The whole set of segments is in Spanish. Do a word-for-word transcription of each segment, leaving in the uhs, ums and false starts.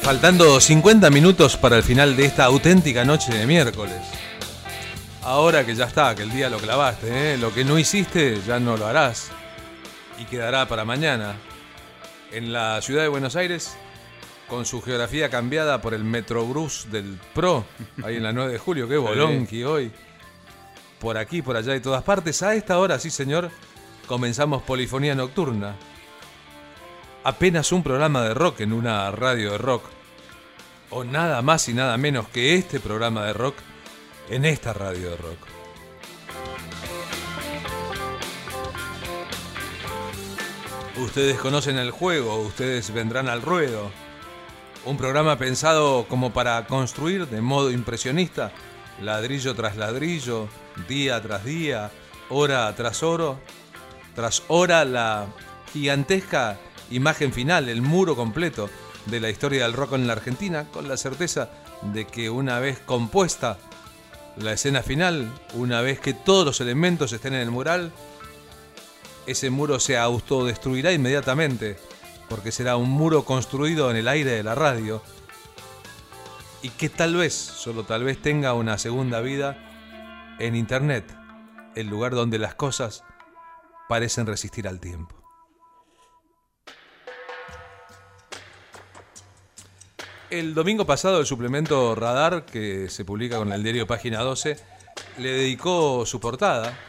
Faltando cincuenta minutos para el final de esta auténtica noche de miércoles. Ahora que ya está, que el día lo clavaste, ¿eh? Lo que no hiciste ya no lo harás. Y quedará para mañana. En la ciudad de Buenos Aires, con su geografía cambiada por el Metrobús del Pro, ahí en la nueve de julio, qué bolonqui hoy. Por aquí, por allá y todas partes. A esta hora, sí señor, comenzamos Polifonía Nocturna. Apenas un programa de rock en una radio de rock. O nada más y nada menos que este programa de rock en esta radio de rock. Ustedes conocen el juego, ustedes vendrán al ruedo. Un programa pensado como para construir de modo impresionista, ladrillo tras ladrillo, día tras día, hora tras hora, tras hora, la gigantesca imagen final, el muro completo de la historia del rock en la Argentina, con la certeza de que una vez compuesta la escena final, una vez que todos los elementos estén en el mural, ese muro se autodestruirá inmediatamente, porque será un muro construido en el aire de la radio y que tal vez, solo tal vez, tenga una segunda vida en Internet, el lugar donde las cosas parecen resistir al tiempo. El domingo pasado el suplemento Radar, que se publica con el diario Página doce, le dedicó su portada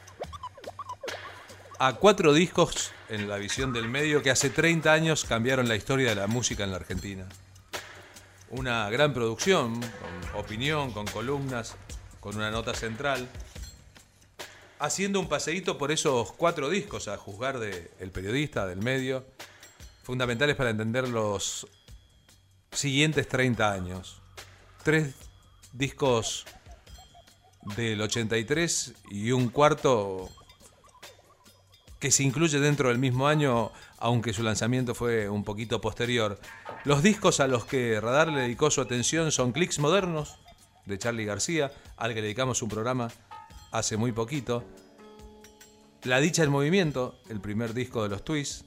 a cuatro discos en la visión del medio que hace treinta años cambiaron la historia de la música en la Argentina. Una gran producción, con opinión, con columnas, con una nota central, haciendo un paseíto por esos cuatro discos, a juzgar del periodista, del medio, fundamentales para entender los siguientes treinta años. Tres discos del ochenta y tres y un cuarto que se incluye dentro del mismo año, aunque su lanzamiento fue un poquito posterior. Los discos a los que Radar le dedicó su atención son Clicks Modernos, de Charly García, al que le dedicamos un programa hace muy poquito. La Dicha en Movimiento, el primer disco de los Twists.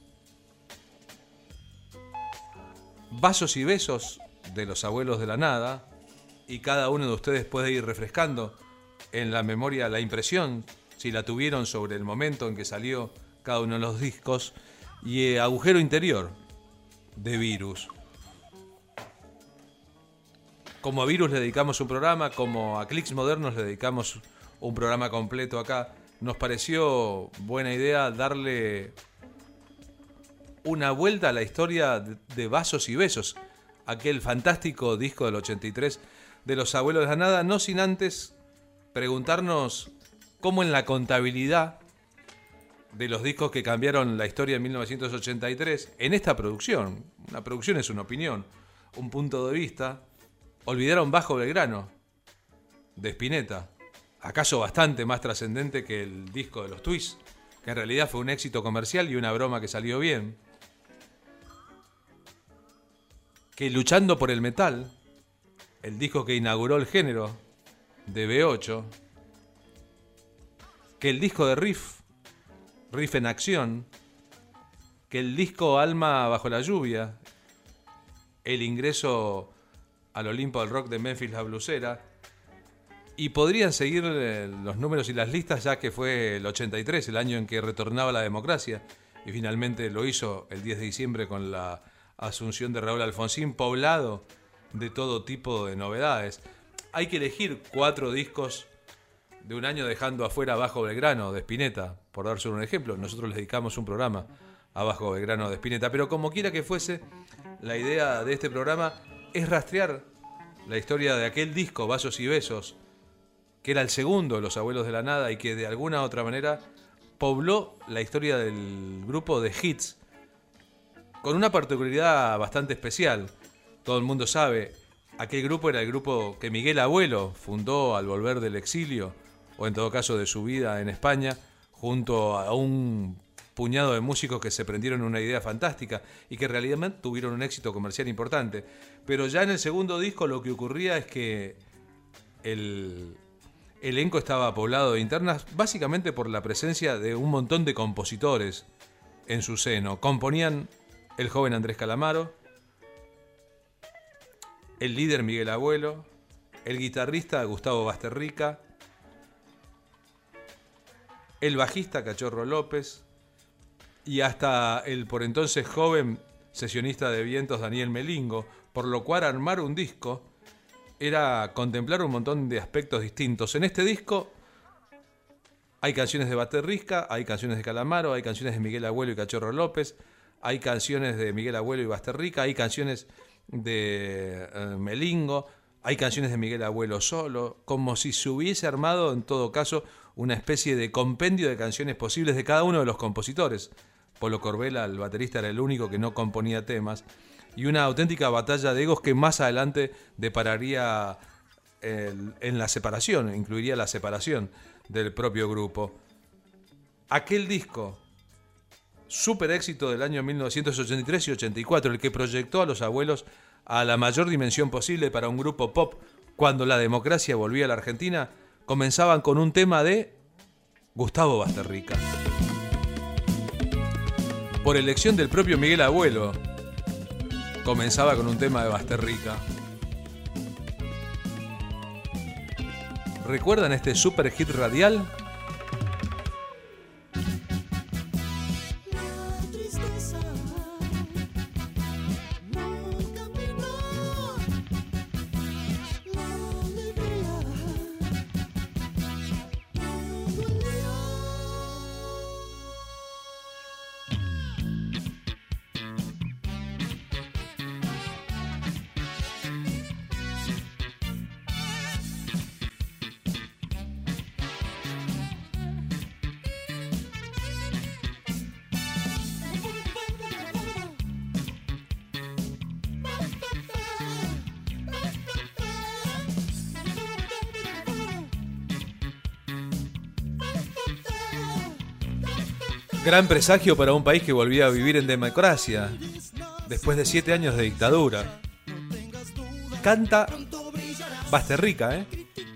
Vasos y Besos, de Los Abuelos de la Nada, y cada uno de ustedes puede ir refrescando en la memoria la impresión, si la tuvieron, sobre el momento en que salió cada uno de los discos. Y eh, Agujero Interior, de Virus. Como a Virus le dedicamos un programa, como a Clicks Modernos le dedicamos un programa completo acá, nos pareció buena idea darle una vuelta a la historia de Vasos y Besos, aquel fantástico disco del ochenta y tres de Los Abuelos de la Nada, no sin antes preguntarnos cómo en la contabilidad de los discos que cambiaron la historia en mil novecientos ochenta y tres, en esta producción, una producción es una opinión, un punto de vista, olvidaron Bajo Belgrano, de Spinetta, acaso bastante más trascendente que el disco de los Twists, que en realidad fue un éxito comercial y una broma que salió bien. Que Luchando por el Metal, el disco que inauguró el género, de B ocho. Que el disco de Riff, Riff en Acción. Que el disco Alma bajo la lluvia, el ingreso al Olimpo del rock de Memphis la Blusera. Y podrían seguir los números y las listas, ya que fue el ochenta y tres, el año en que retornaba la democracia, y finalmente lo hizo el diez de diciembre con la asunción de Raúl Alfonsín, poblado de todo tipo de novedades. Hay que elegir cuatro discos de un año, dejando afuera Bajo Belgrano, de Spinetta, por dar solo un ejemplo. Nosotros le dedicamos un programa a Bajo Belgrano, de Spinetta, pero como quiera que fuese, la idea de este programa es rastrear la historia de aquel disco, Vasos y Besos, que era el segundo de Los Abuelos de la Nada y que de alguna u otra manera pobló la historia del grupo de Hits, con una particularidad bastante especial. Todo el mundo sabe, aquel grupo era el grupo que Miguel Abuelo fundó al volver del exilio, o en todo caso de su vida en España, junto a un puñado de músicos que se prendieron una idea fantástica y que en realidad tuvieron un éxito comercial importante. Pero ya en el segundo disco lo que ocurría es que el elenco estaba poblado de internas, básicamente por la presencia de un montón de compositores en su seno. Componían el joven Andrés Calamaro, el líder Miguel Abuelo, el guitarrista Gustavo Basterrica, el bajista Cachorro López y hasta el por entonces joven sesionista de vientos Daniel Melingo, por lo cual armar un disco era contemplar un montón de aspectos distintos. En este disco hay canciones de Basterrica, hay canciones de Calamaro, hay canciones de Miguel Abuelo y Cachorro López, hay canciones de Miguel Abuelo y Basterrica, hay canciones de eh, Melingo, hay canciones de Miguel Abuelo solo, como si se hubiese armado en todo caso una especie de compendio de canciones posibles de cada uno de los compositores. Polo Corbella, el baterista, era el único que no componía temas, y una auténtica batalla de egos que más adelante depararía el, en la separación, incluiría la separación del propio grupo. Aquel disco, súper éxito del año mil novecientos ochenta y tres y ochenta y cuatro, el que proyectó a Los Abuelos a la mayor dimensión posible para un grupo pop cuando la democracia volvía a la Argentina, comenzaban con un tema de Gustavo Basterrica. Por elección del propio Miguel Abuelo, comenzaba con un tema de Basterrica. ¿Recuerdan este super hit radial? Gran presagio para un país que volvía a vivir en democracia después de siete años de dictadura. Canta Basterrica, ¿eh?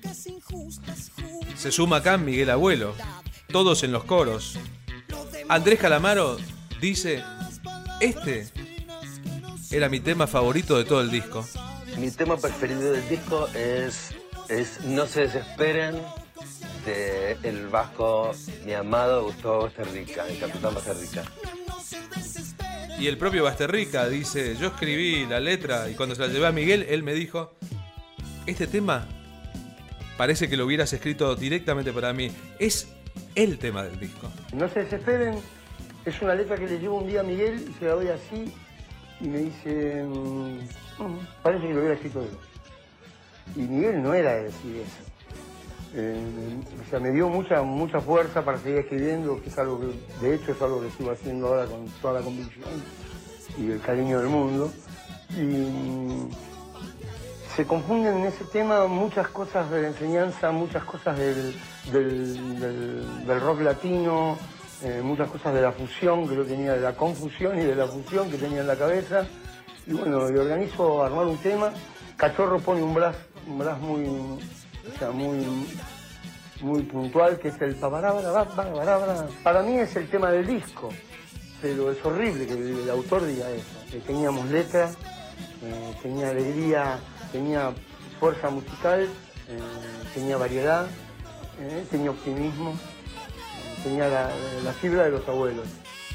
Se suma acá Miguel Abuelo, todos en los coros. Andrés Calamaro dice: este era mi tema favorito de todo el disco. Mi tema preferido del disco es, es No se desesperen, de el vasco, mi amado Gustavo Basterrica, el capitán Basterrica. Y el propio Basterrica dice: yo escribí la letra y cuando se la llevé a Miguel, él me dijo: este tema parece que lo hubieras escrito directamente para mí. Es el tema del disco. No se desesperen, es una letra que le llevo un día a Miguel y se la doy así y me dice: mmm, parece que lo hubiera escrito él. Y Miguel no era de decir eso. Eh, o sea, me dio mucha mucha fuerza para seguir escribiendo, que es algo que, de hecho, es algo que sigo haciendo ahora con toda la convicción y el cariño del mundo. Y mm, se confunden en ese tema muchas cosas de la enseñanza, muchas cosas del, del, del, del rock latino, eh, muchas cosas de la fusión que yo tenía, de la confusión y de la fusión que tenía en la cabeza. Y bueno, le organizo armar un tema. Cachorro pone un brass, un brass muy... O sea, muy, muy puntual, que es el paparabra, para mí es el tema del disco, pero es horrible que el autor diga eso, que teníamos letra, eh, tenía alegría, tenía fuerza musical, eh, tenía variedad, eh, tenía optimismo, eh, tenía la, la fibra de los abuelos.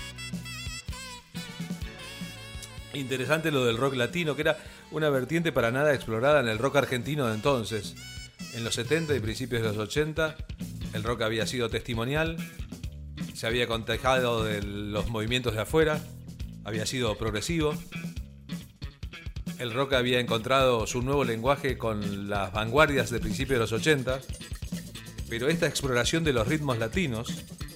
Interesante lo del rock latino, que era una vertiente para nada explorada en el rock argentino de entonces. En los setenta y principios de los ochenta, el rock había sido testimonial, se había contagiado de los movimientos de afuera, había sido progresivo. El rock había encontrado su nuevo lenguaje con las vanguardias de principios de los ochenta, pero esta exploración de los ritmos latinos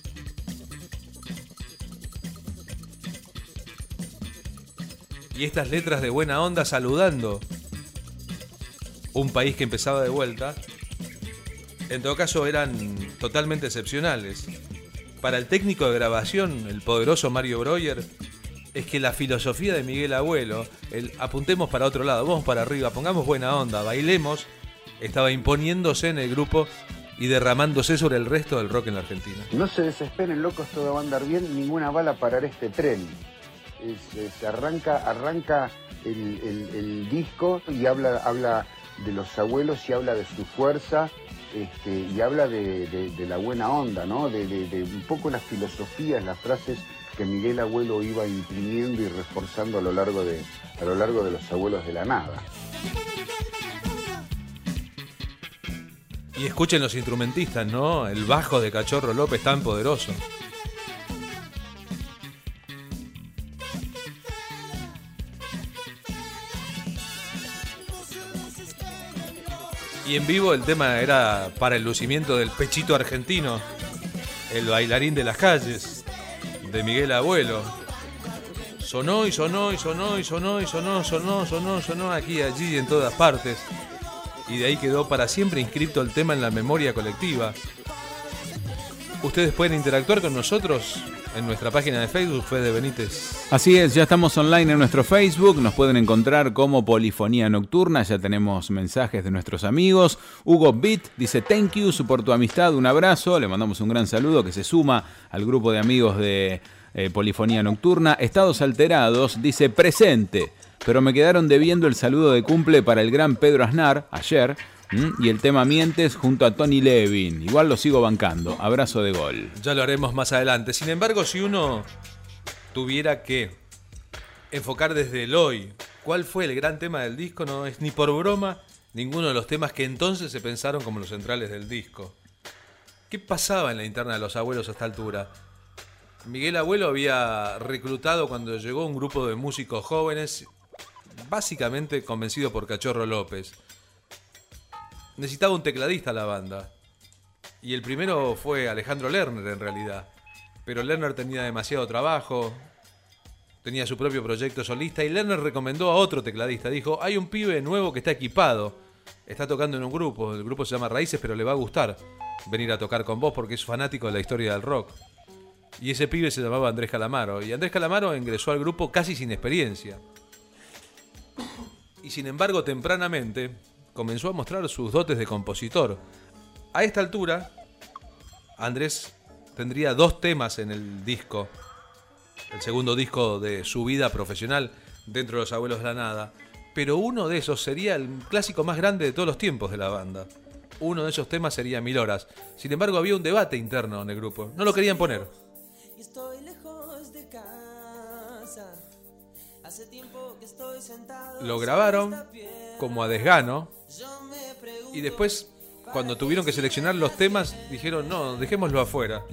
y estas letras de buena onda saludando un país que empezaba de vuelta, en todo caso eran totalmente excepcionales. Para el técnico de grabación, el poderoso Mario Breuer, es que la filosofía de Miguel Abuelo, el apuntemos para otro lado, vamos para arriba, pongamos buena onda, bailemos, estaba imponiéndose en el grupo y derramándose sobre el resto del rock en la Argentina. No se desesperen, locos, todo va a andar bien, ninguna bala parará este tren. es, se arranca, arranca el, el, el disco y habla, habla de los abuelos y habla de su fuerza, este, y habla de, de, de la buena onda, ¿no? De, de, de un poco las filosofías, las frases que Miguel Abuelo iba imprimiendo y reforzando a lo largo de, a lo largo de los Abuelos de la Nada. Y escuchen los instrumentistas, ¿no? El bajo de Cachorro López tan poderoso. Y en vivo el tema era para el lucimiento del pechito argentino, el bailarín de las calles, de Miguel Abuelo. Sonó y sonó y sonó y sonó y sonó, sonó, sonó, sonó aquí, allí y en todas partes. Y de ahí quedó para siempre inscrito el tema en la memoria colectiva. Ustedes pueden interactuar con nosotros en nuestra página de Facebook, Fede Benítez. Así es, ya estamos online en nuestro Facebook, nos pueden encontrar como Polifonía Nocturna, ya tenemos mensajes de nuestros amigos. Hugo Beat dice, thank you por tu amistad, un abrazo, le mandamos un gran saludo que se suma al grupo de amigos de eh, Polifonía Nocturna. Estados Alterados dice, presente, pero me quedaron debiendo el saludo de cumple para el gran Pedro Aznar, ayer, ¿Mm? y el tema Mientes junto a Tony Levin. Igual lo sigo bancando. Abrazo de gol. Ya lo haremos más adelante. Sin embargo, si uno tuviera que enfocar desde el hoy cuál fue el gran tema del disco, no es ni por broma ninguno de los temas que entonces se pensaron como los centrales del disco. ¿Qué pasaba en la interna de los Abuelos a esta altura? Miguel Abuelo había reclutado cuando llegó un grupo de músicos jóvenes, básicamente convencido por Cachorro López. Necesitaba un tecladista la banda. Y el primero fue Alejandro Lerner en realidad. Pero Lerner tenía demasiado trabajo, tenía su propio proyecto solista y Lerner recomendó a otro tecladista. Dijo, hay un pibe nuevo que está equipado, está tocando en un grupo, el grupo se llama Raíces, pero le va a gustar venir a tocar con vos porque es fanático de la historia del rock. Y ese pibe se llamaba Andrés Calamaro. Y Andrés Calamaro ingresó al grupo casi sin experiencia. Y sin embargo, tempranamente comenzó a mostrar sus dotes de compositor. A esta altura, Andrés tendría dos temas en el disco, el segundo disco de su vida profesional dentro de los Abuelos de la Nada, pero uno de esos sería el clásico más grande de todos los tiempos de la banda. Uno de esos temas sería Mil Horas. Sin embargo, había un debate interno en el grupo. No lo querían poner. Estoy lejos de casa. Hace tiempo que estoy sentado. Lo grabaron como a desgano y después, cuando tuvieron que seleccionar los temas, dijeron, no, dejémoslo afuera.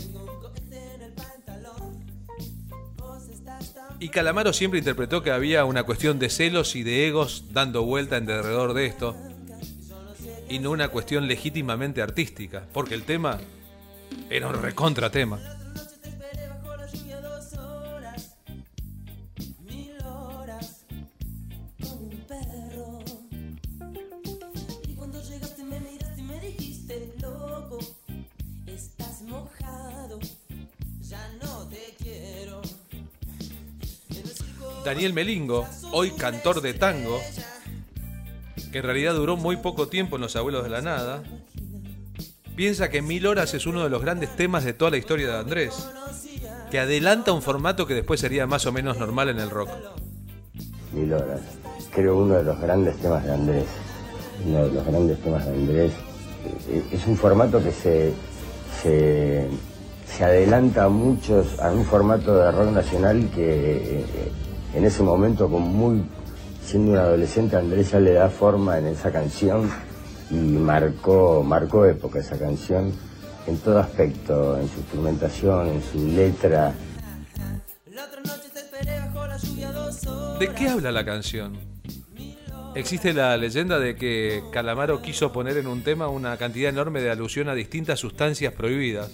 Y Calamaro siempre interpretó que había una cuestión de celos y de egos dando vuelta alrededor de esto, y no una cuestión legítimamente artística, porque el tema era un recontra tema. Daniel Melingo, hoy cantor de tango, que en realidad duró muy poco tiempo en los Abuelos de la Nada, piensa que Mil Horas es uno de los grandes temas de toda la historia de Andrés, que adelanta un formato que después sería más o menos normal en el rock. Mil Horas, creo uno de los grandes temas de Andrés, uno de los grandes temas de Andrés. Es un formato que se, se, se adelanta a muchos, a un formato de rock nacional que en ese momento, con muy, siendo un adolescente, Andrés ya le da forma en esa canción y marcó, marcó época esa canción en todo aspecto, en su instrumentación, en su letra. ¿De qué habla la canción? Existe la leyenda de que Calamaro quiso poner en un tema una cantidad enorme de alusión a distintas sustancias prohibidas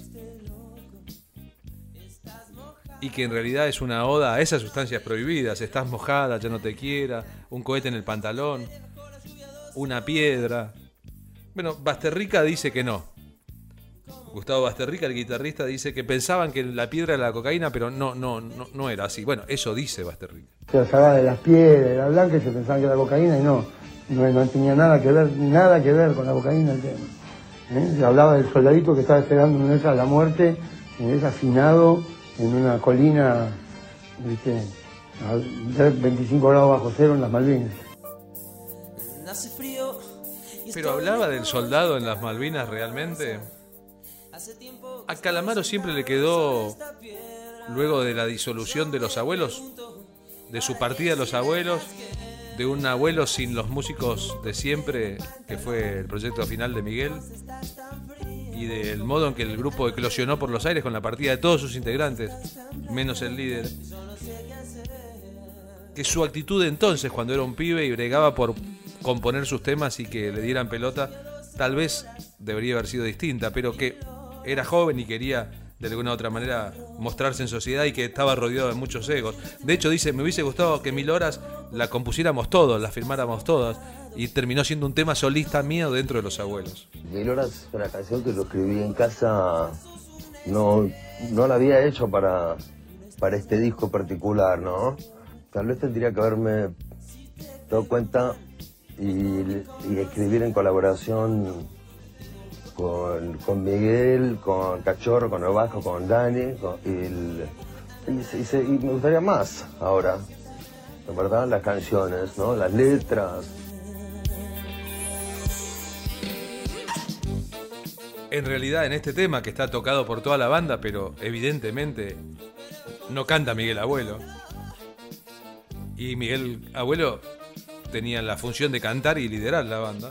y que en realidad es una oda a esas sustancias prohibidas. Estás mojada, ya no te quiera, un cohete en el pantalón, una piedra. Bueno, Basterrica dice que no. Gustavo Basterrica, el guitarrista, dice que pensaban que la piedra era la cocaína, pero no, no, no, no era así. Bueno, eso dice Basterrica. Se sacaba de las piedras, de la blanca, y se pensaban que era cocaína y no, no, no tenía nada que ver, nada que ver con la cocaína el tema. ¿Eh? Se hablaba del soldadito que estaba esperando en esa la muerte, en ese afinado, en una colina, ¿viste? A veinticinco grados bajo cero en las Malvinas. Hace frío. Pero hablaba del soldado en las Malvinas realmente. A Calamaro siempre le quedó, luego de la disolución de Los Abuelos, de su partida de Los Abuelos, de un abuelo sin los músicos de siempre, que fue el proyecto final de Miguel, y del modo en que el grupo eclosionó por los aires con la partida de todos sus integrantes, menos el líder, que su actitud entonces, cuando era un pibe y bregaba por componer sus temas y que le dieran pelota, tal vez debería haber sido distinta, pero que era joven y quería de alguna u otra manera mostrarse en sociedad y que estaba rodeado de muchos egos. De hecho dice, me hubiese gustado que Mil Horas la compusiéramos todos, la firmáramos todas, y terminó siendo un tema solista mío dentro de Los Abuelos. Mil Horas es una canción que lo escribí en casa, no, no la había hecho para, para este disco particular, ¿no? Tal vez tendría que haberme dado cuenta y, y escribir en colaboración con, con Miguel, con Cachorro, con el bajo, con Dani, con, y, el, y, y, se, y me gustaría más ahora, la verdad, las canciones, ¿no? Las letras. En realidad, en este tema que está tocado por toda la banda, pero evidentemente no canta Miguel Abuelo. Y Miguel Abuelo tenía la función de cantar y liderar la banda.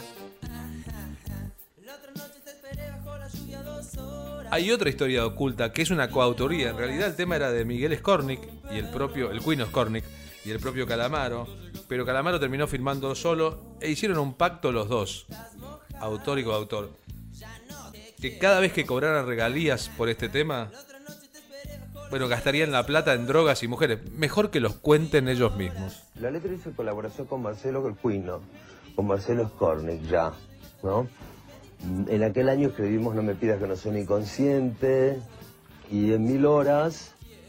Hay otra historia oculta que es una coautoría. En realidad el tema era de Miguel Skornik y el propio, el Cuino Skornik y el propio Calamaro, pero Calamaro terminó firmando solo e hicieron un pacto los dos, autor y coautor, que cada vez que cobraran regalías por este tema, bueno, gastarían la plata en drogas y mujeres. Mejor que los cuenten ellos mismos. La letra hizo colaboración con Marcelo el Cuino, con Marcelo Skornik ya, ¿no? En aquel año escribimos No me pidas que no soy inconsciente, y en Mil Horas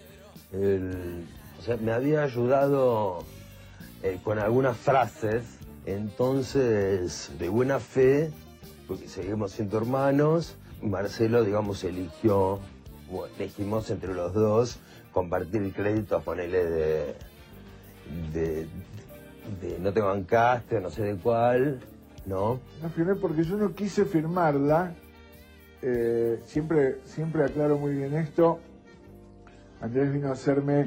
el, o sea, me había ayudado eh, con algunas frases, entonces de buena fe, porque seguimos siendo hermanos, Marcelo, digamos, eligió, bueno, elegimos entre los dos compartir el crédito, a ponerle de, de, de no te bancaste, no sé de cuál, ¿no? No firmé porque yo no quise firmarla. Eh, siempre, siempre aclaro muy bien esto. Andrés vino a hacerme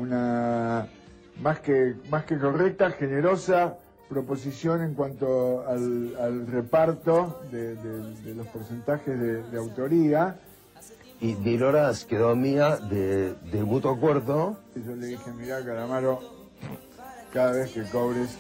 una más que, más que correcta, generosa proposición en cuanto al, al reparto de, de, de los porcentajes de, de autoría. Y Mil Horas quedó mía de, de mutuo acuerdo. Y yo le dije, mirá, Calamaro, cada vez que cobres,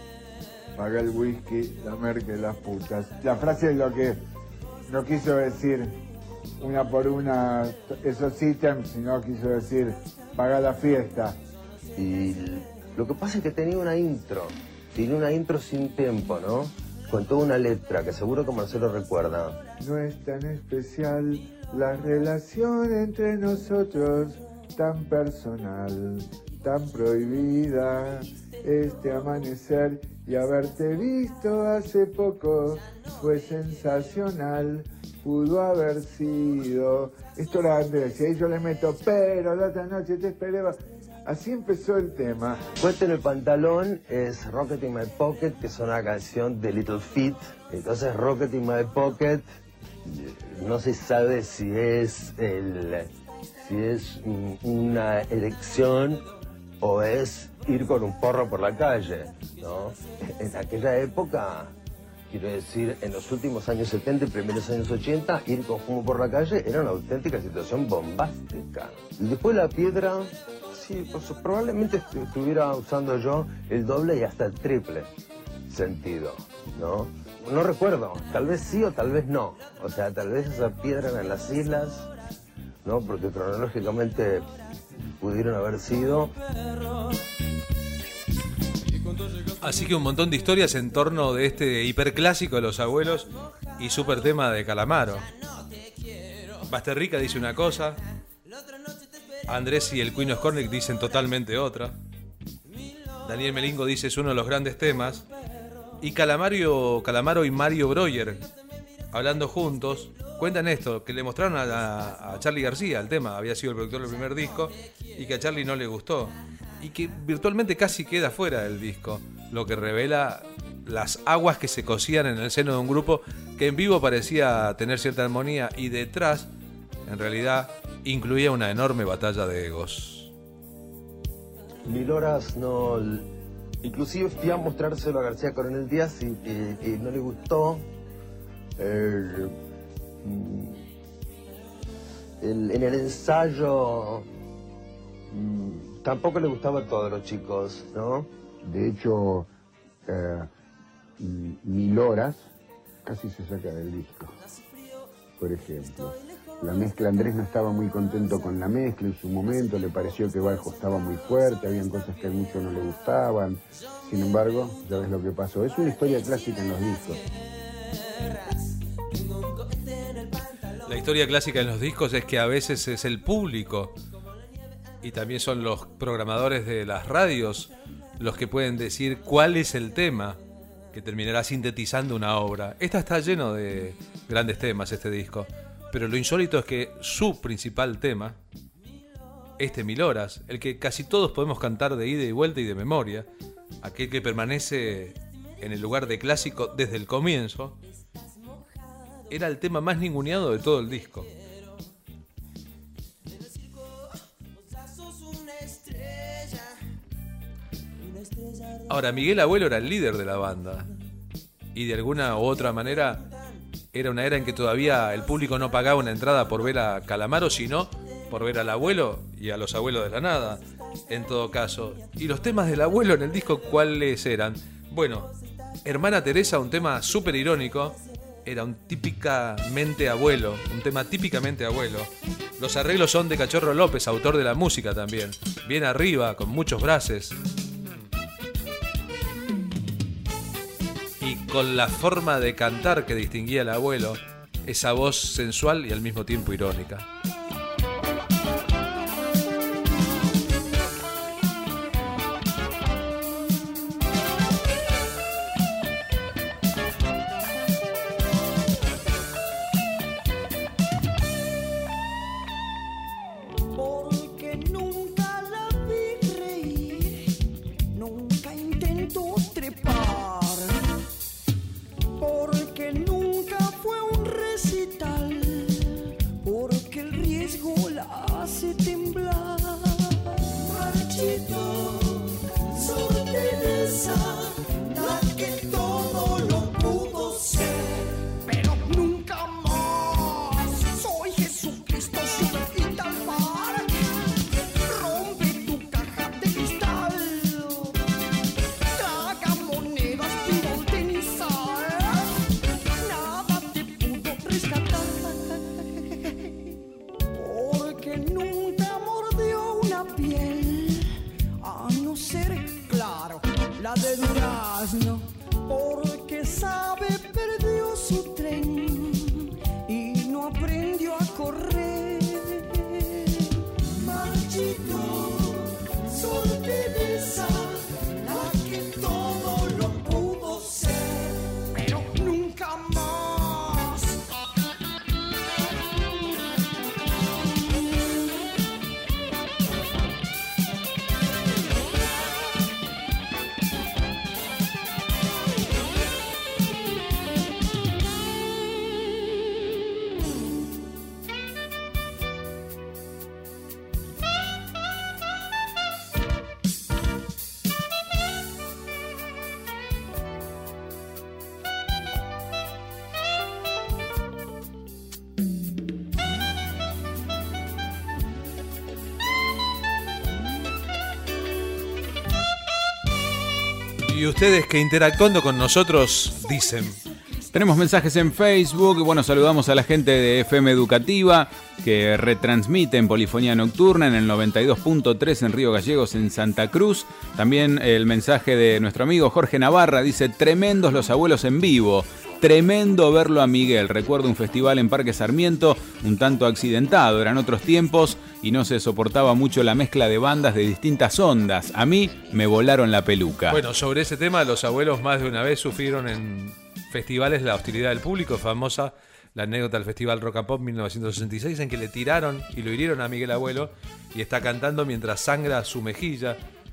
paga el whisky, la merca y las putas. La frase es lo que no quiso decir una por una esos ítems, sino quiso decir paga la fiesta. Y lo que pasa es que tenía una intro, tiene una intro sin tiempo, ¿no? Con toda una letra que seguro que Marcelo recuerda. No es tan especial la relación entre nosotros, tan personal, tan prohibida. Este amanecer y haberte visto hace poco fue sensacional, pudo haber sido. Esto era Andrés, y ahí yo le meto, pero la otra noche te esperaba. Así empezó el tema. Puesta en el pantalón es Rocket in My Pocket, que es una canción de Little Feat. Entonces Rocket in My Pocket, no se sabe si es el, si es una elección o es ir con un porro por la calle, ¿no? En aquella época, quiero decir, en los últimos años setenta y primeros años ochenta, ir con fumo por la calle era una auténtica situación bombástica. Y después La Piedra, sí, pues, probablemente estuviera usando yo el doble y hasta el triple sentido, ¿no? No recuerdo, tal vez sí o tal vez no. O sea, tal vez esa piedra era en las islas, ¿no? Porque cronológicamente pudieron haber sido. Así que un montón de historias en torno de este hiperclásico de Los Abuelos y super tema de Calamaro. Basterrica dice una cosa, Andrés y el Cuino Skornik dicen totalmente otra, Daniel Melingo dice es uno de los grandes temas, y Calamaro, Calamaro y Mario Breuer, hablando juntos, cuentan esto, que le mostraron a, a Charly García el tema, había sido el productor del primer disco, y que a Charly no le gustó. y que virtualmente casi queda fuera del disco, lo que revela las aguas que se cocían en el seno de un grupo que en vivo parecía tener cierta armonía y detrás, en realidad, incluía una enorme batalla de egos. Mil horas no... Inclusive fui a mostrárselo a García Coronel Díaz y, y, y no le gustó. Eh, el, en el ensayo mmm, tampoco le gustaba a todos los chicos, ¿no? De hecho, eh, Mil Horas casi se saca del disco, por ejemplo. La mezcla, Andrés no estaba muy contento con la mezcla en su momento, le pareció que Bajo estaba muy fuerte, habían cosas que a muchos no le gustaban. Sin embargo, ya ves lo que pasó. Es una historia clásica en los discos. La historia clásica en los discos es que a veces es el público y también son los programadores de las radios los que pueden decir cuál es el tema que terminará sintetizando una obra. Esta está lleno de grandes temas, este disco. Pero lo insólito es que su principal tema, este Mil Horas, el que casi todos podemos cantar de ida y vuelta y de memoria, aquel que permanece en el lugar de clásico desde el comienzo, era el tema más ninguneado de todo el disco. Ahora, Miguel Abuelo era el líder de la banda y de alguna u otra manera era una era en que todavía el público no pagaba una entrada por ver a Calamaro, sino por ver al abuelo y a los abuelos de la nada, en todo caso. Y los temas del abuelo en el disco, ¿cuáles eran? Bueno, Hermana Teresa, un tema súper irónico, era un típicamente abuelo, un tema típicamente abuelo. Los arreglos son de Cachorro López, autor de la música también, bien arriba, con muchos brases. Y con la forma de cantar que distinguía al abuelo, esa voz sensual y al mismo tiempo irónica. Porque nunca la vi reír, nunca intentó trepar. Porque nunca fue un recital, porque el riesgo la hace temblar. Marchito, Sor Teresa, la que todo lo pudo ser, pero nunca más. Soy Jesucristo, sube y tal par, rompe tu caja de cristal, traga monedas y voltenizar. Porque nunca mordió una piel, a no ser, claro, la de durazno. Porque sabe, perdió su tren y no aprendió a correr. Marchito, Sor Teresa, la que todo lo pudo ser, pero nunca más. Y ustedes que interactuando con nosotros dicen... Tenemos mensajes en Facebook. Bueno, saludamos a la gente de F M Educativa que retransmite en Polifonía Nocturna en el noventa y dos punto tres en Río Gallegos, en Santa Cruz. También el mensaje de nuestro amigo Jorge Navarra dice: tremendos los abuelos en vivo. Tremendo verlo a Miguel. Recuerdo un festival en Parque Sarmiento, un tanto accidentado. Eran otros tiempos y no se soportaba mucho la mezcla de bandas de distintas ondas. A mí me volaron la peluca. Bueno, sobre ese tema, los abuelos más de una vez sufrieron en festivales la hostilidad del público. Famosa la anécdota del Festival Rock and Pop mil novecientos sesenta y seis, en que le tiraron y lo hirieron a Miguel Abuelo y está cantando mientras sangra su mejilla.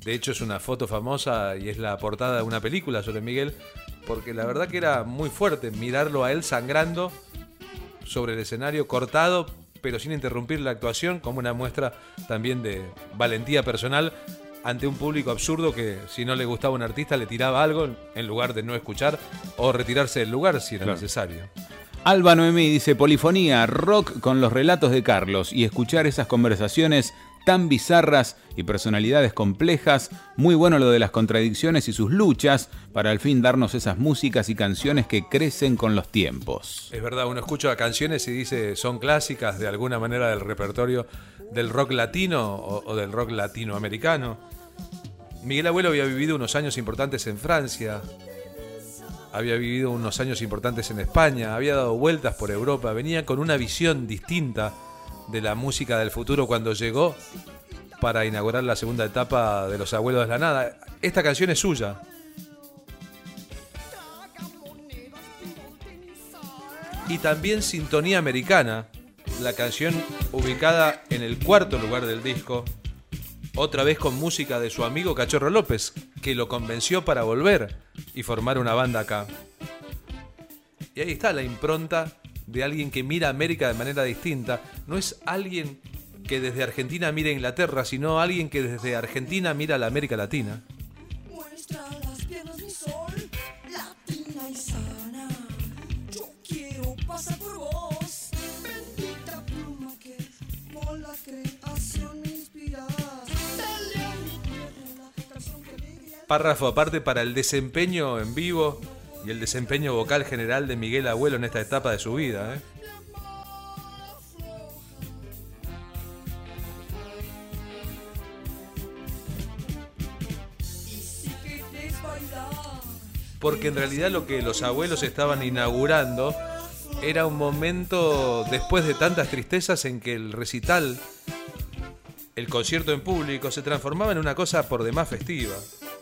De hecho es una foto famosa y es la portada de una película sobre Miguel, porque la verdad que era muy fuerte mirarlo a él sangrando sobre el escenario, cortado, pero sin interrumpir la actuación, como una muestra también de valentía personal ante un público absurdo que, si no le gustaba un artista, le tiraba algo en lugar de no escuchar o retirarse del lugar si era Claro. necesario. Alba Noemí dice: polifonía, rock con los relatos de Carlos y escuchar esas conversaciones tan bizarras y personalidades complejas. Muy bueno lo de las contradicciones y sus luchas para al fin darnos esas músicas y canciones que crecen con los tiempos. Es verdad, uno escucha canciones y dice son clásicas de alguna manera del repertorio del rock latino o, o del rock latinoamericano. Miguel Abuelo había vivido unos años importantes en Francia, había vivido unos años importantes en España, había dado vueltas por Europa, venía con una visión distinta de la música del futuro cuando llegó para inaugurar la segunda etapa de Los Abuelos de la Nada. Esta canción es suya. Y también Sintonía Americana, la canción ubicada en el cuarto lugar del disco, otra vez con música de su amigo Cachorro López, que lo convenció para volver y formar una banda acá. Y ahí está la impronta de alguien que mira a América de manera distinta. No es alguien que desde Argentina mira a Inglaterra, sino alguien que desde Argentina mira a la América Latina. Muestra las piernas, mi sol, latina y sana. Yo quiero pasar por vos, bendita pluma que por la creación me inspiras. Dale a mi tierra la canción que me guía. Párrafo aparte para el desempeño en vivo y el desempeño vocal general de Miguel Abuelo en esta etapa de su vida, ¿eh? Porque en realidad lo que Los Abuelos estaban inaugurando era un momento después de tantas tristezas en que el recital, el concierto en público, se transformaba en una cosa por demás festiva.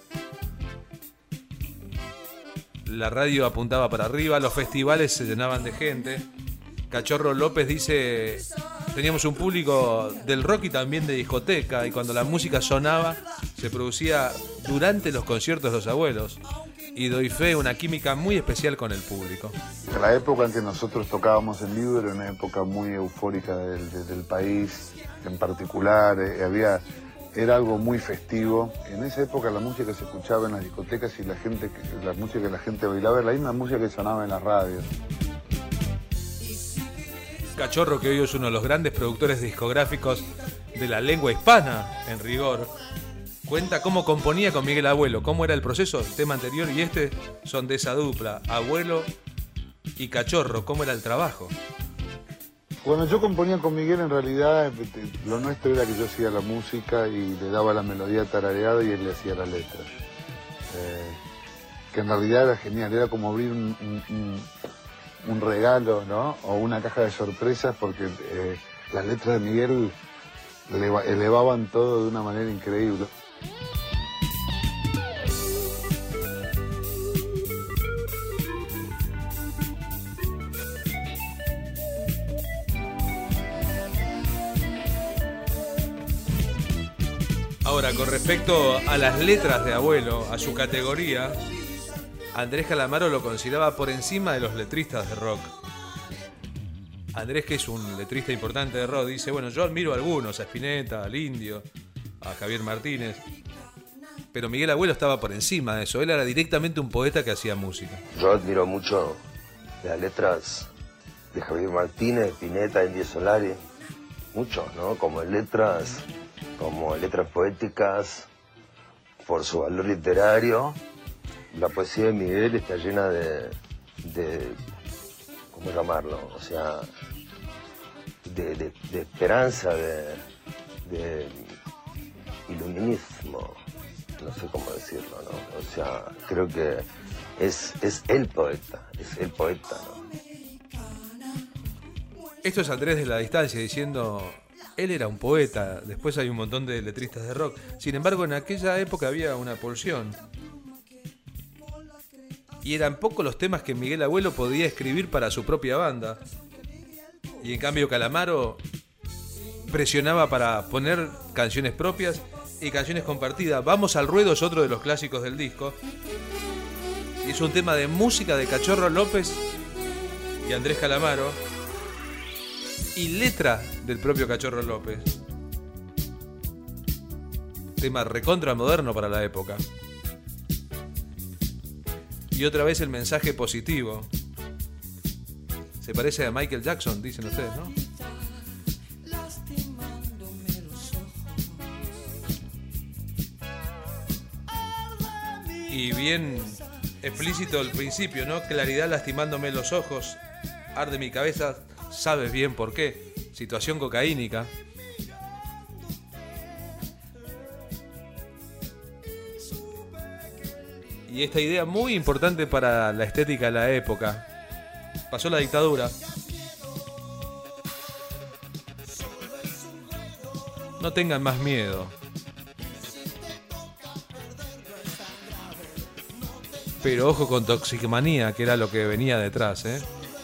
La radio apuntaba para arriba, los festivales se llenaban de gente. Cachorro López dice: teníamos un público del rock y también de discoteca, y cuando la música sonaba se producía durante los conciertos de Los Abuelos, y doy fe, una química muy especial con el público. La época en que nosotros tocábamos en vivo era una época muy eufórica del, del, del país en particular, eh, había, era algo muy festivo. En esa época la música se escuchaba en las discotecas y la gente, la música que la gente bailaba era la misma música que sonaba en las radios. Cachorro, que hoy es uno de los grandes productores discográficos de la lengua hispana, en rigor, cuenta cómo componía con Miguel Abuelo, cómo era el proceso. El tema anterior y este son de esa dupla, Abuelo y Cachorro, cómo era el trabajo. Cuando yo componía con Miguel, en realidad lo nuestro era que yo hacía la música y le daba la melodía tarareada y él le hacía la letra. Eh, que en realidad era genial, era como abrir un, un, un, un regalo, ¿no? O una caja de sorpresas, porque eh, las letras de Miguel eleva, elevaban todo de una manera increíble. Ahora, con respecto a las letras de Abuelo, a su categoría, Andrés Calamaro lo consideraba por encima de los letristas de rock. Andrés, que es un letrista importante de rock, dice: bueno, yo admiro a algunos, a Spinetta, al Indio, a Javier Martínez, pero Miguel Abuelo estaba por encima de eso. Él era directamente un poeta que hacía música. Yo admiro mucho las letras de Javier Martínez, Spinetta, Indio Solari, mucho, ¿no? Como letras, como letras poéticas, por su valor literario. La poesía de Miguel está llena de, de ¿cómo llamarlo? O sea, de, de, de esperanza, de, de iluminismo, no sé cómo decirlo, ¿no? O sea, creo que es, es el poeta, es el poeta, ¿no? Esto es Andrés de la distancia diciendo: él era un poeta. Después hay un montón de letristas de rock. Sin embargo, en aquella época había una pulsión. Y eran pocos los temas que Miguel Abuelo podía escribir para su propia banda. Y en cambio Calamaro presionaba para poner canciones propias y Canciones Compartidas. Vamos al ruedo es otro de los clásicos del disco. Y es un tema de música de Cachorro López y Andrés Calamaro. Y letra del propio Cachorro López. Tema recontra moderno para la época. Y otra vez el mensaje positivo. Se parece a Michael Jackson, dicen ustedes, ¿no? Y bien explícito el principio, ¿no? Claridad lastimándome los ojos. Arde mi cabeza, sabes bien por qué. Situación cocaínica. Y esta idea muy importante para la estética de la época. Pasó la dictadura. No tengan más miedo. Pero ojo con toxicomanía, que era lo que venía detrás, ¿eh?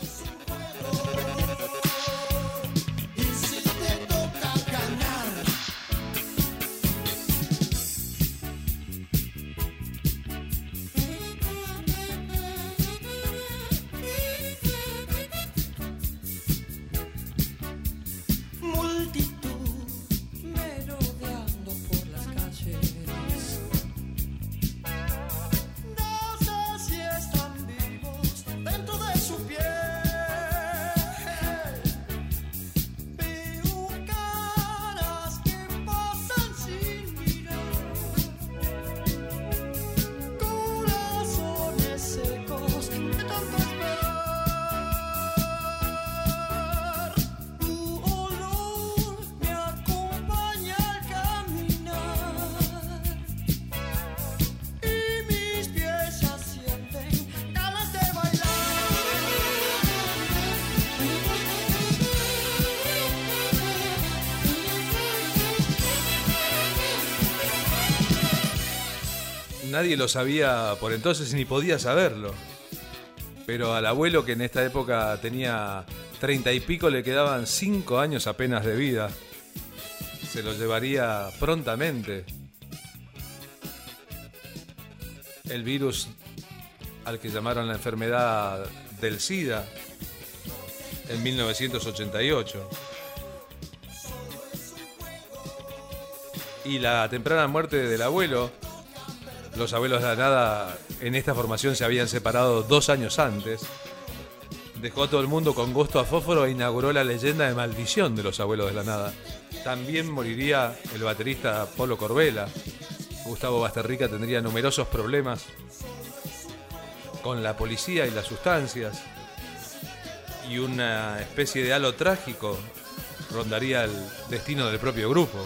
Nadie lo sabía por entonces ni podía saberlo. Pero al abuelo, que en esta época tenía treinta y pico, le quedaban cinco años apenas de vida. Se lo llevaría prontamente el virus al que llamaron la enfermedad del SIDA en mil novecientos ochenta y ocho. Y la temprana muerte del abuelo. Los Abuelos de la Nada en esta formación se habían separado dos años antes. Dejó a todo el mundo con gusto a fósforo e inauguró la leyenda de maldición de los Abuelos de la Nada. También moriría el baterista Polo Corbella. Gustavo Basterrica tendría numerosos problemas con la policía y las sustancias. Y una especie de halo trágico rondaría el destino del propio grupo.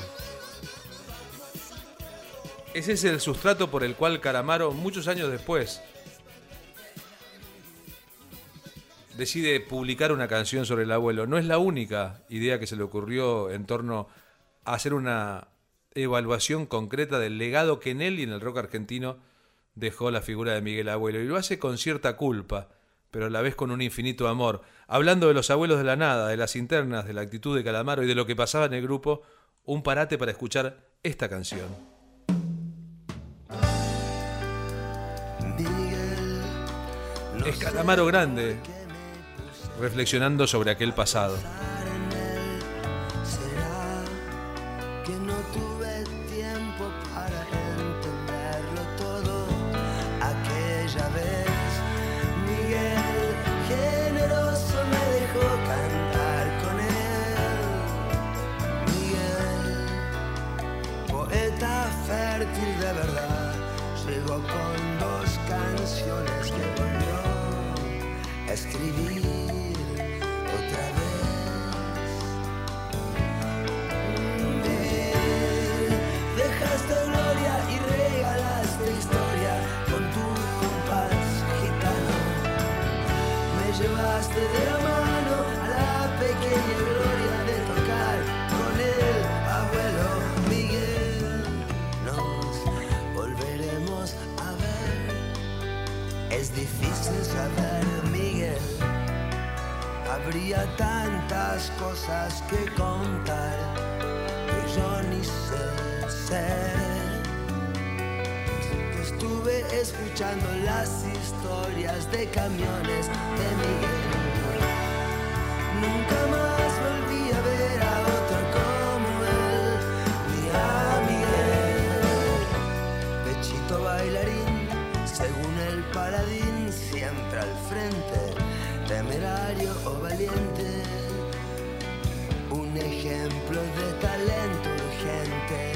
Ese es el sustrato por el cual Calamaro, muchos años después, decide publicar una canción sobre el abuelo. No es la única idea que se le ocurrió en torno a hacer una evaluación concreta del legado que en él y en el rock argentino dejó la figura de Miguel Abuelo. Y lo hace con cierta culpa, pero a la vez con un infinito amor. Hablando de los Abuelos de la Nada, de las internas, de la actitud de Calamaro y de lo que pasaba en el grupo, un parate para escuchar esta canción. Es Calamaro grande, reflexionando sobre aquel pasado. ¿Será que no tuve tiempo para entenderlo todo? Aquella vez Miguel generoso me dejó cantar con él. Miguel, poeta fértil de verdad, llegó con dos canciones que volvió a escribir otra vez. Vivir, dejaste gloria y regalaste historia con tu compás gitano. Me llevaste de la mano a la pequeña gloria de tocar con el abuelo Miguel. Nos volveremos a ver. Es difícil saber, Miguel. Habría tantas cosas que contar, que yo ni sé ser. Estuve escuchando las historias de camiones de Miguel. Nunca más volví a ver a otro como él, ni a Miguel. Pechito bailarín, según el paladín, siempre al frente, temerario o valiente. Un ejemplo de talento urgente.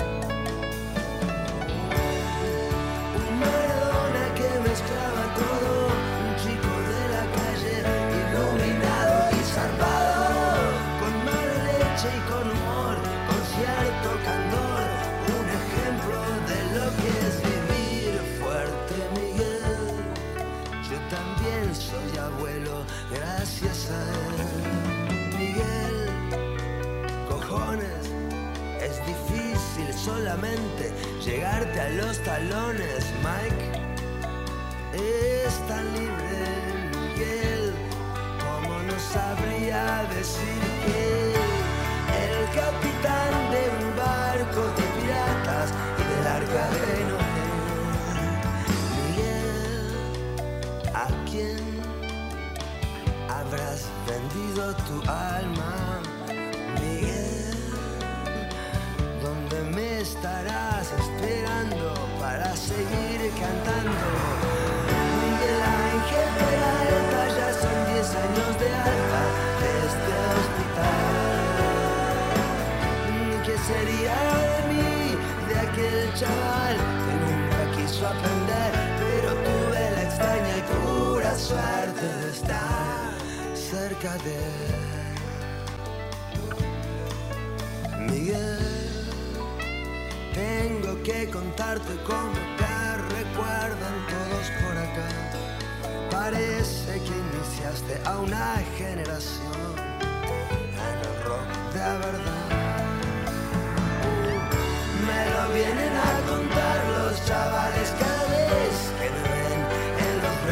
Un Maradona que mezclaba todo, un chico de la calle, iluminado y zarpado, con mala leche y con humor, con cierto candor. Un ejemplo de lo que es vivir fuerte, Miguel. Yo también soy abuelo, gracias a él, Miguel. Cojones, es difícil solamente llegarte a los talones, Mike. Es tan libre, Miguel, como no sabría decir que el capitán de un barco de piratas y del arca de Noé. Miguel, ¿a quién habrás vendido tu alma? Miguel, ¿dónde me estarás esperando para seguir cantando? Miguel Ángel Peralta, ya son diez años de alta de este hospital. ¿Qué sería de mí, de aquel chaval que nunca quiso aprender, pero tuve la extraña y pura suerte de estar cerca de él? Miguel, tengo que contarte cómo te recuerdan todos por acá. Parece que iniciaste a una generación en el rock de verdad. Me lo vienen a contar los chavales cada vez que me ven en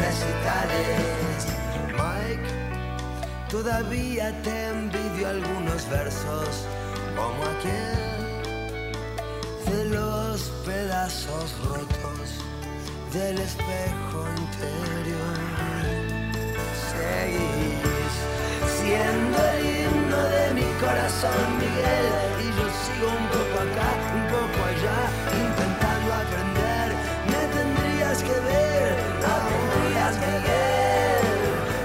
los recitales. Mike, todavía te envidio algunos versos, como aquel de los pedazos rotos del espejo interior. Seguís siendo el himno de mi corazón, Miguel, y yo sigo un poco acá, un poco allá, intentando aprender. Me tendrías que ver, no tendrías que ver.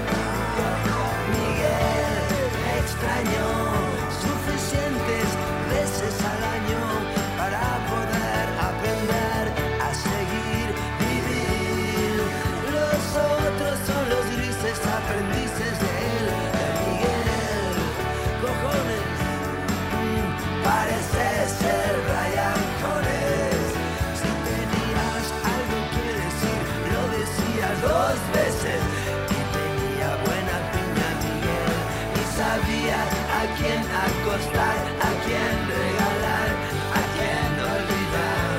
Miguel, me extraño suficientes veces al año para poder aprender a seguir vivir. Los otros son los grises aprendices de él, de Miguel. Cojones, mm, parece ser Brian Jones. Si tenías algo que decir, lo decías dos veces. Y tenía buena piña, Miguel, y sabía a quién acostar, a quién regalar, a quién olvidar.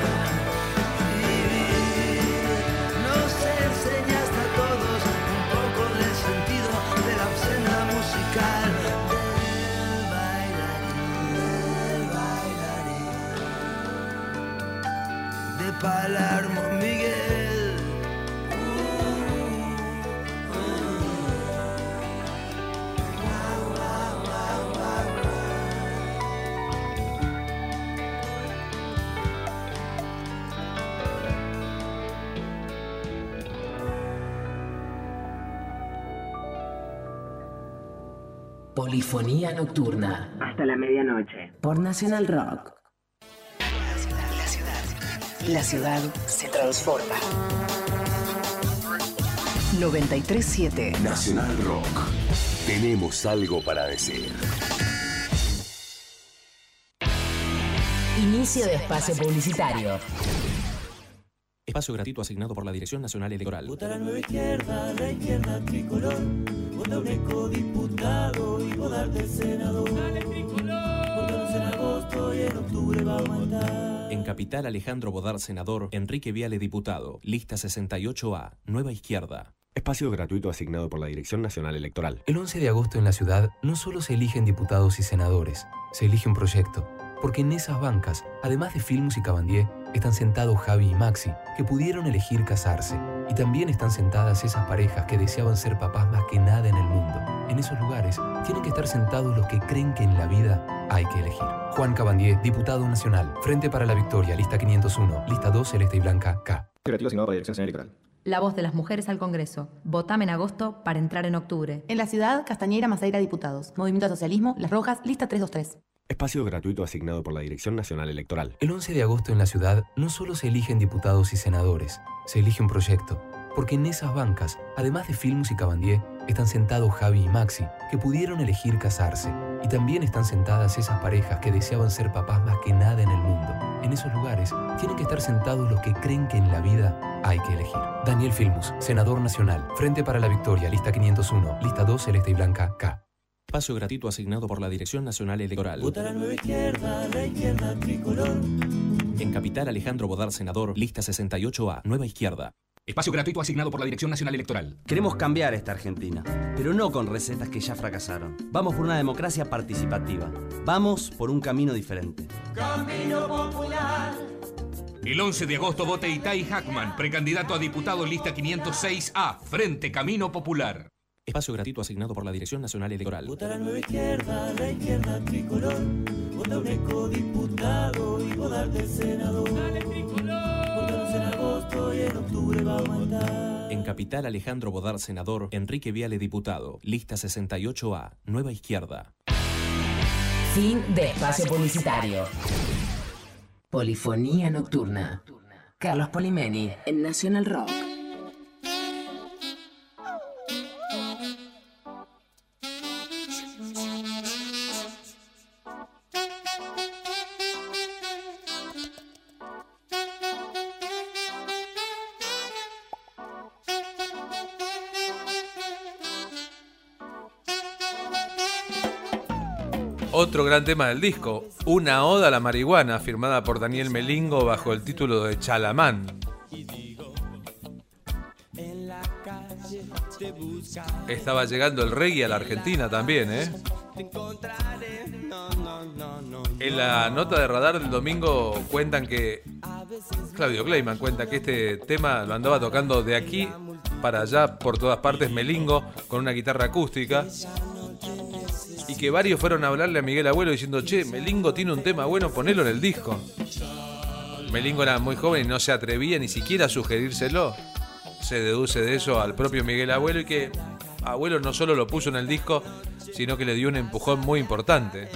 Vivir, nos enseñaste a todos un poco del sentido de la obscena musical del bailarín, del bailarín de Palermo, Miguel. Polifonía nocturna. Hasta la medianoche. Por Nacional Rock. La ciudad, la ciudad. La ciudad se transforma. noventa y tres siete. Nacional Rock. Tenemos algo para decir. Inicio de espacio publicitario. Espacio gratuito asignado por la Dirección Nacional Electoral. Vota la nueva izquierda, la izquierda tricolor. Vota un ecodiputado y votarte el senador. Dale tricolor. Votanos en agosto y en octubre vamos a estar. En Capital, Alejandro Bodar, senador. Enrique Viale, diputado. Lista sesenta y ocho A, Nueva Izquierda. Espacio gratuito asignado por la Dirección Nacional Electoral. El once de agosto en la ciudad no solo se eligen diputados y senadores, se elige un proyecto. Porque en esas bancas, además de Filmus y Cabandier, están sentados Javi y Maxi, que pudieron elegir casarse. Y también están sentadas esas parejas que deseaban ser papás más que nada en el mundo. En esos lugares tienen que estar sentados los que creen que en la vida hay que elegir. Juan Cabandier, diputado nacional. Frente para la Victoria, lista quinientos uno, lista dos, celeste y blanca, K. Gratuito asignado para la Dirección Nacional Electoral. La voz de las mujeres al Congreso. Votame en agosto para entrar en octubre. En la ciudad, Castañeira, Maceira, diputados. Movimiento Socialismo, Las Rojas, lista trescientos veintitrés. Espacio gratuito asignado por la Dirección Nacional Electoral. El once de agosto en la ciudad no solo se eligen diputados y senadores, se elige un proyecto. Porque en esas bancas, además de Filmus y Cabandier, están sentados Javi y Maxi, que pudieron elegir casarse. Y también están sentadas esas parejas que deseaban ser papás más que nada en el mundo. En esos lugares tienen que estar sentados los que creen que en la vida hay que elegir. Daniel Filmus, senador nacional. Frente para la Victoria, lista quinientos uno, lista dos, celeste y blanca, K. Espacio gratuito asignado por la Dirección Nacional Electoral. Vota la nueva izquierda, la izquierda tricolor. En Capital, Alejandro Bodar, senador, lista sesenta y ocho A, Nueva Izquierda. Espacio gratuito asignado por la Dirección Nacional Electoral. Queremos cambiar esta Argentina, pero no con recetas que ya fracasaron. Vamos por una democracia participativa. Vamos por un camino diferente. Camino popular. El once de agosto vota Itai Hackman, precandidato a diputado lista quinientos seis A, Frente Camino Popular. Espacio gratuito asignado por la Dirección Nacional Electoral. Vota la nueva izquierda, la izquierda tricolor. Vota un ecodiputado y vota del senador. Dale, tricolor. Votanos en agosto y en octubre vamos a estar. En Capital, Alejandro Bodar, senador. Enrique Viale, diputado. Lista sesenta y ocho A, Nueva Izquierda. Fin de espacio publicitario. Polifonía nocturna. Carlos Polimeni en Nacional Rock. Otro gran tema del disco, una oda a la marihuana, firmada por Daniel Melingo bajo el título de Chalamán. Estaba llegando el reggae a la Argentina también, ¿eh? En la nota de Radar del domingo cuentan que Claudio Kleiman cuenta que este tema lo andaba tocando de aquí para allá por todas partes Melingo con una guitarra acústica. Y que varios fueron a hablarle a Miguel Abuelo diciendo, che, Melingo tiene un tema bueno, ponelo en el disco. Melingo era muy joven y no se atrevía ni siquiera a sugerírselo. Se deduce de eso al propio Miguel Abuelo y que Abuelo no solo lo puso en el disco, sino que le dio un empujón muy importante.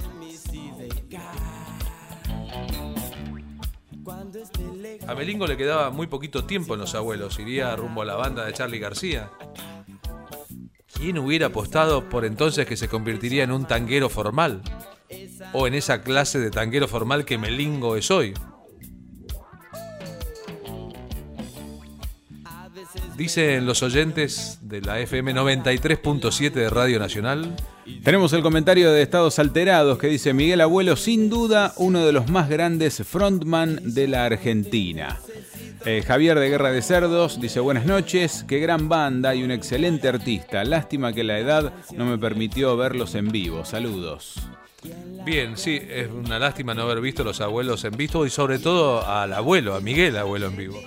A Melingo le quedaba muy poquito tiempo en Los Abuelos, iría rumbo a la banda de Charly García. ¿Quién hubiera apostado por entonces que se convertiría en un tanguero formal? O en esa clase de tanguero formal que Melingo es hoy. Dicen los oyentes de la F M noventa y tres punto siete de Radio Nacional. Tenemos el comentario de Estados Alterados que dice: Miguel Abuelo, sin duda, uno de los más grandes frontman de la Argentina. Eh, Javier de Guerra de Cerdos dice: buenas noches, qué gran banda y un excelente artista. Lástima que la edad no me permitió verlos en vivo. Saludos. Bien, sí, es una lástima no haber visto Los Abuelos en vivo y sobre todo al abuelo, a Miguel Abuelo en vivo.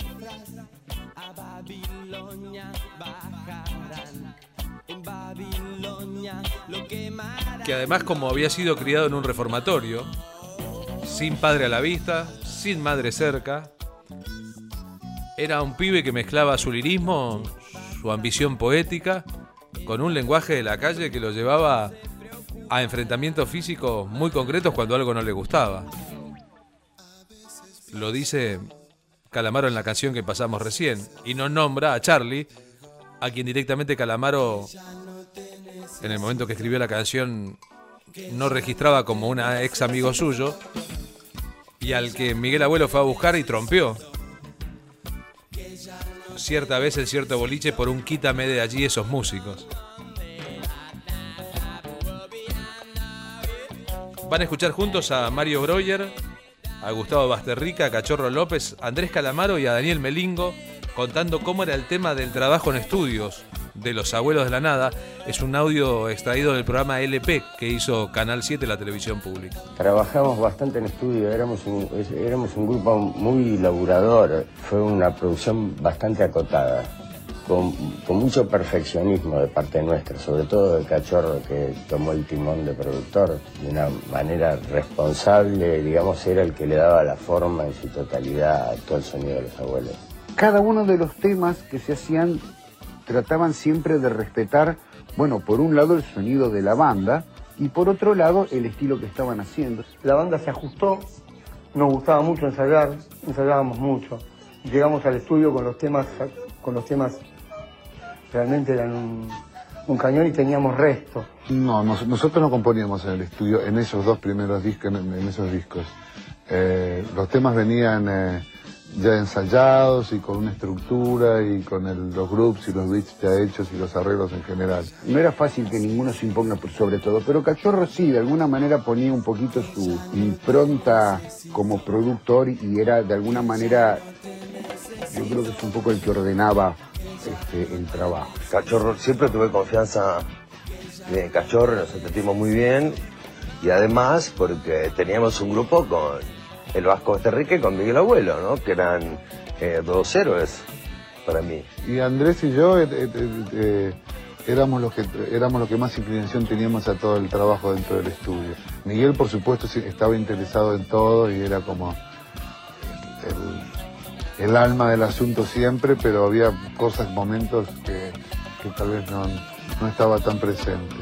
Que además, como había sido criado en un reformatorio, sin padre a la vista, sin madre cerca, era un pibe que mezclaba su lirismo, su ambición poética, con un lenguaje de la calle que lo llevaba a enfrentamientos físicos muy concretos cuando algo no le gustaba. Lo dice Calamaro en la canción que pasamos recién, y no nombra a Charly, a quien directamente Calamaro, en el momento que escribió la canción, no registraba como un ex amigo suyo, y al que Miguel Abuelo fue a buscar y trompeó cierta vez en cierto boliche por un quítame de allí esos músicos. Van a escuchar juntos a Mario Breuer, a Gustavo Basterrica, a Cachorro López, a Andrés Calamaro y a Daniel Melingo contando cómo era el tema del trabajo en estudios de Los Abuelos de la Nada es un audio extraído del programa L P que hizo Canal siete, la televisión pública. Trabajamos bastante en estudio, éramos un, éramos un grupo muy laburador, fue una producción bastante acotada, con, con mucho perfeccionismo de parte nuestra, sobre todo del Cachorro, que tomó el timón de productor de una manera responsable, digamos, era el que le daba la forma en su totalidad a todo el sonido de Los Abuelos. Cada uno de los temas que se hacían trataban siempre de respetar, bueno, por un lado el sonido de la banda y por otro lado el estilo que estaban haciendo. La banda se ajustó, nos gustaba mucho ensayar, ensayábamos mucho. Llegamos al estudio con los temas, con los temas realmente eran un, un cañón y teníamos resto. No, nos, nosotros no componíamos en el estudio en esos dos primeros discos, en, en esos discos. Eh, los temas venían eh, ya ensayados y con una estructura y con el, los groups y los beats ya hechos y los arreglos en general. No era fácil que ninguno se imponga por sobre todo, pero Cachorro sí, de alguna manera ponía un poquito su impronta como productor y era de alguna manera, yo creo que es un poco el que ordenaba este, el trabajo. Cachorro, siempre tuve confianza en Cachorro, nos entendimos muy bien y además porque teníamos un grupo con el Vasco Basterrica y con Miguel Abuelo, ¿no? Que eran eh, dos héroes para mí. Y Andrés y yo eh, eh, eh, éramos los que éramos los que más inclinación teníamos a todo el trabajo dentro del estudio. Miguel, por supuesto, estaba interesado en todo y era como el, el alma del asunto siempre, pero había cosas, momentos que, que tal vez no, no estaba tan presente.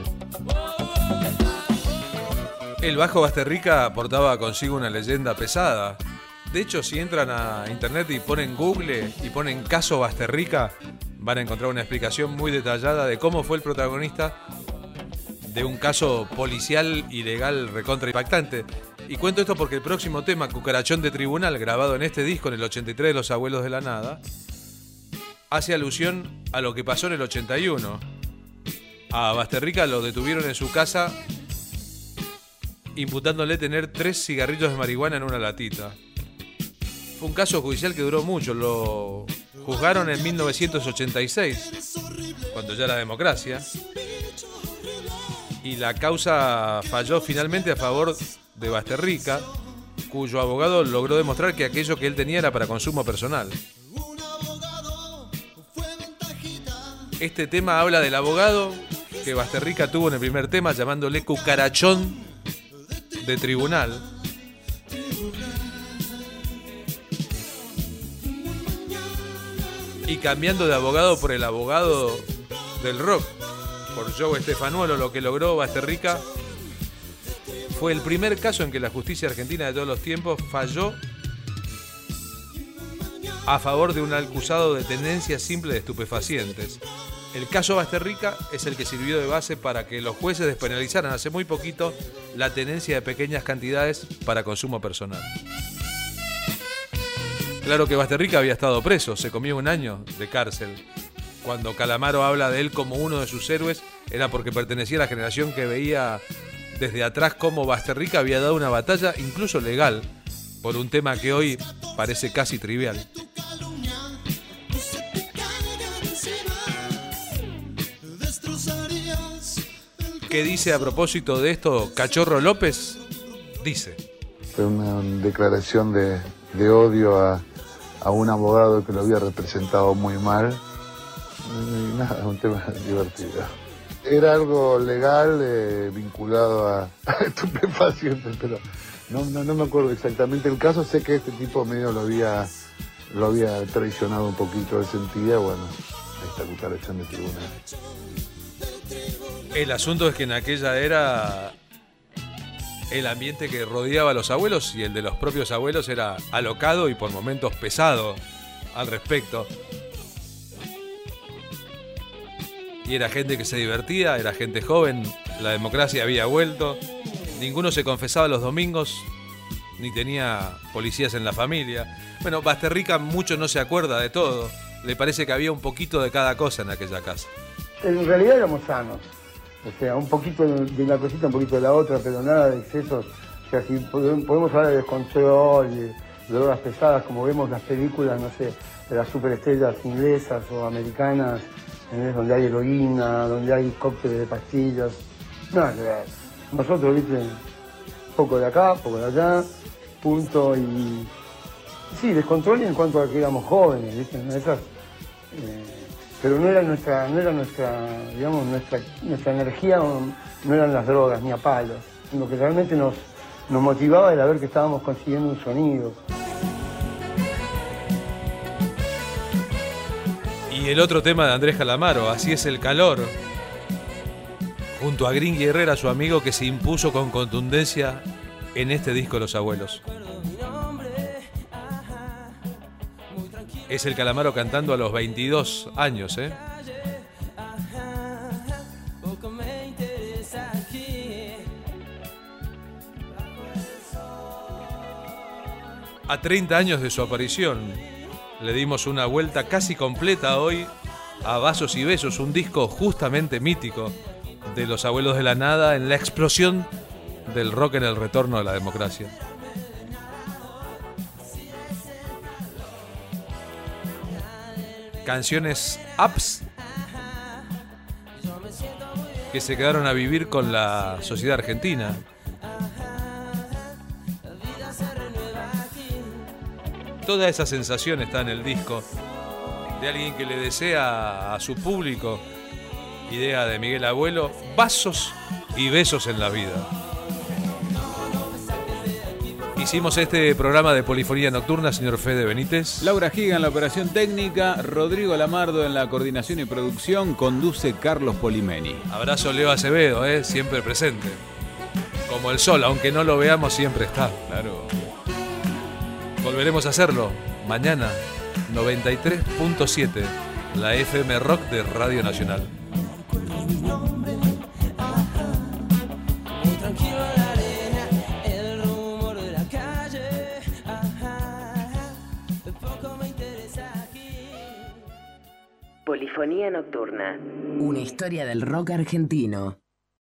El bajo Basterrica portaba consigo una leyenda pesada. De hecho, si entran a internet y ponen Google y ponen caso Basterrica, van a encontrar una explicación muy detallada de cómo fue el protagonista de un caso policial ilegal recontra impactante. Y cuento esto porque el próximo tema, Cucarachón de Tribunal, grabado en este disco en el ochenta y tres de Los Abuelos de la Nada, hace alusión a lo que pasó en el ochenta y uno. A Basterrica lo detuvieron en su casa imputándole tener tres cigarrillos de marihuana en una latita. Fue un caso judicial que duró mucho, lo juzgaron en mil novecientos ochenta y seis, cuando ya era democracia, y la causa falló finalmente a favor de Basterrica, cuyo abogado logró demostrar que aquello que él tenía era para consumo personal. Este tema habla del abogado que Basterrica tuvo en el primer tema, llamándole Cucarachón de Tribunal. Y cambiando de abogado por el abogado del rock, por Joe Stefanuolo, lo que logró Basterrica fue el primer caso en que la justicia argentina de todos los tiempos falló a favor de un acusado de tenencia simple de estupefacientes. El caso Basterrica es el que sirvió de base para que los jueces despenalizaran hace muy poquito la tenencia de pequeñas cantidades para consumo personal. Claro que Basterrica había estado preso, se comió un año de cárcel. Cuando Calamaro habla de él como uno de sus héroes, era porque pertenecía a la generación que veía desde atrás cómo Basterrica había dado una batalla, incluso legal, por un tema que hoy parece casi trivial. ¿Qué dice a propósito de esto Cachorro López? Dice: fue una declaración de, de odio a, a un abogado que lo había representado muy mal. Y nada, un tema divertido. Era algo legal eh, vinculado a, a estupefacientes, pero no, no, no me acuerdo exactamente el caso. Sé que este tipo medio lo había, lo había traicionado un poquito, él sentía, bueno, ahí está Cucarachón de Tribunal. El asunto es que en aquella era el ambiente que rodeaba a los abuelos y el de los propios abuelos era alocado y por momentos pesado al respecto. Y era gente que se divertía, era gente joven, la democracia había vuelto, ninguno se confesaba los domingos, ni tenía policías en la familia. Bueno, Basterrica mucho no se acuerda de todo, le parece que había un poquito de cada cosa en aquella casa. En realidad éramos sanos. O sea, un poquito de una cosita, un poquito de la otra, pero nada de excesos. O sea, si podemos hablar de descontrol, de drogas pesadas, como vemos las películas, no sé, de las superestrellas inglesas o americanas, ¿entendés? Donde hay heroína, donde hay cócteles de pastillas. Nada que ver. Nosotros, viste, poco de acá, poco de allá, punto y... Sí, descontrol en cuanto a que éramos jóvenes, viste, esas... Eh, pero no era nuestra, no era nuestra, digamos, nuestra, nuestra energía, no eran las drogas ni a palos. Lo que realmente nos, nos motivaba era ver que estábamos consiguiendo un sonido. Y el otro tema de Andrés Calamaro, Así es el calor, junto a Gringy Herrera, su amigo, que se impuso con contundencia en este disco Los Abuelos. Es el Calamaro cantando a los veintidós años, ¿eh? A treinta años de su aparición, le dimos una vuelta casi completa hoy a Vasos y Besos, un disco justamente mítico de Los Abuelos de la Nada en la explosión del rock en el retorno a la democracia. Canciones ups que se quedaron a vivir con la sociedad argentina. Toda esa sensación está en el disco de alguien que le desea a su público, idea de Miguel Abuelo, vasos y besos en la vida. Hicimos este programa de Polifonía Nocturna, señor Fede Benítez. Laura Giga en la operación técnica, Rodrigo Lamardo en la coordinación y producción, conduce Carlos Polimeni. Abrazo Leo Acevedo, ¿eh? Siempre presente. Como el sol, aunque no lo veamos, siempre está. Claro. Volveremos a hacerlo mañana, noventa y tres punto siete, la F M Rock de Radio Nacional. Polifonía Nocturna. Una historia del rock argentino.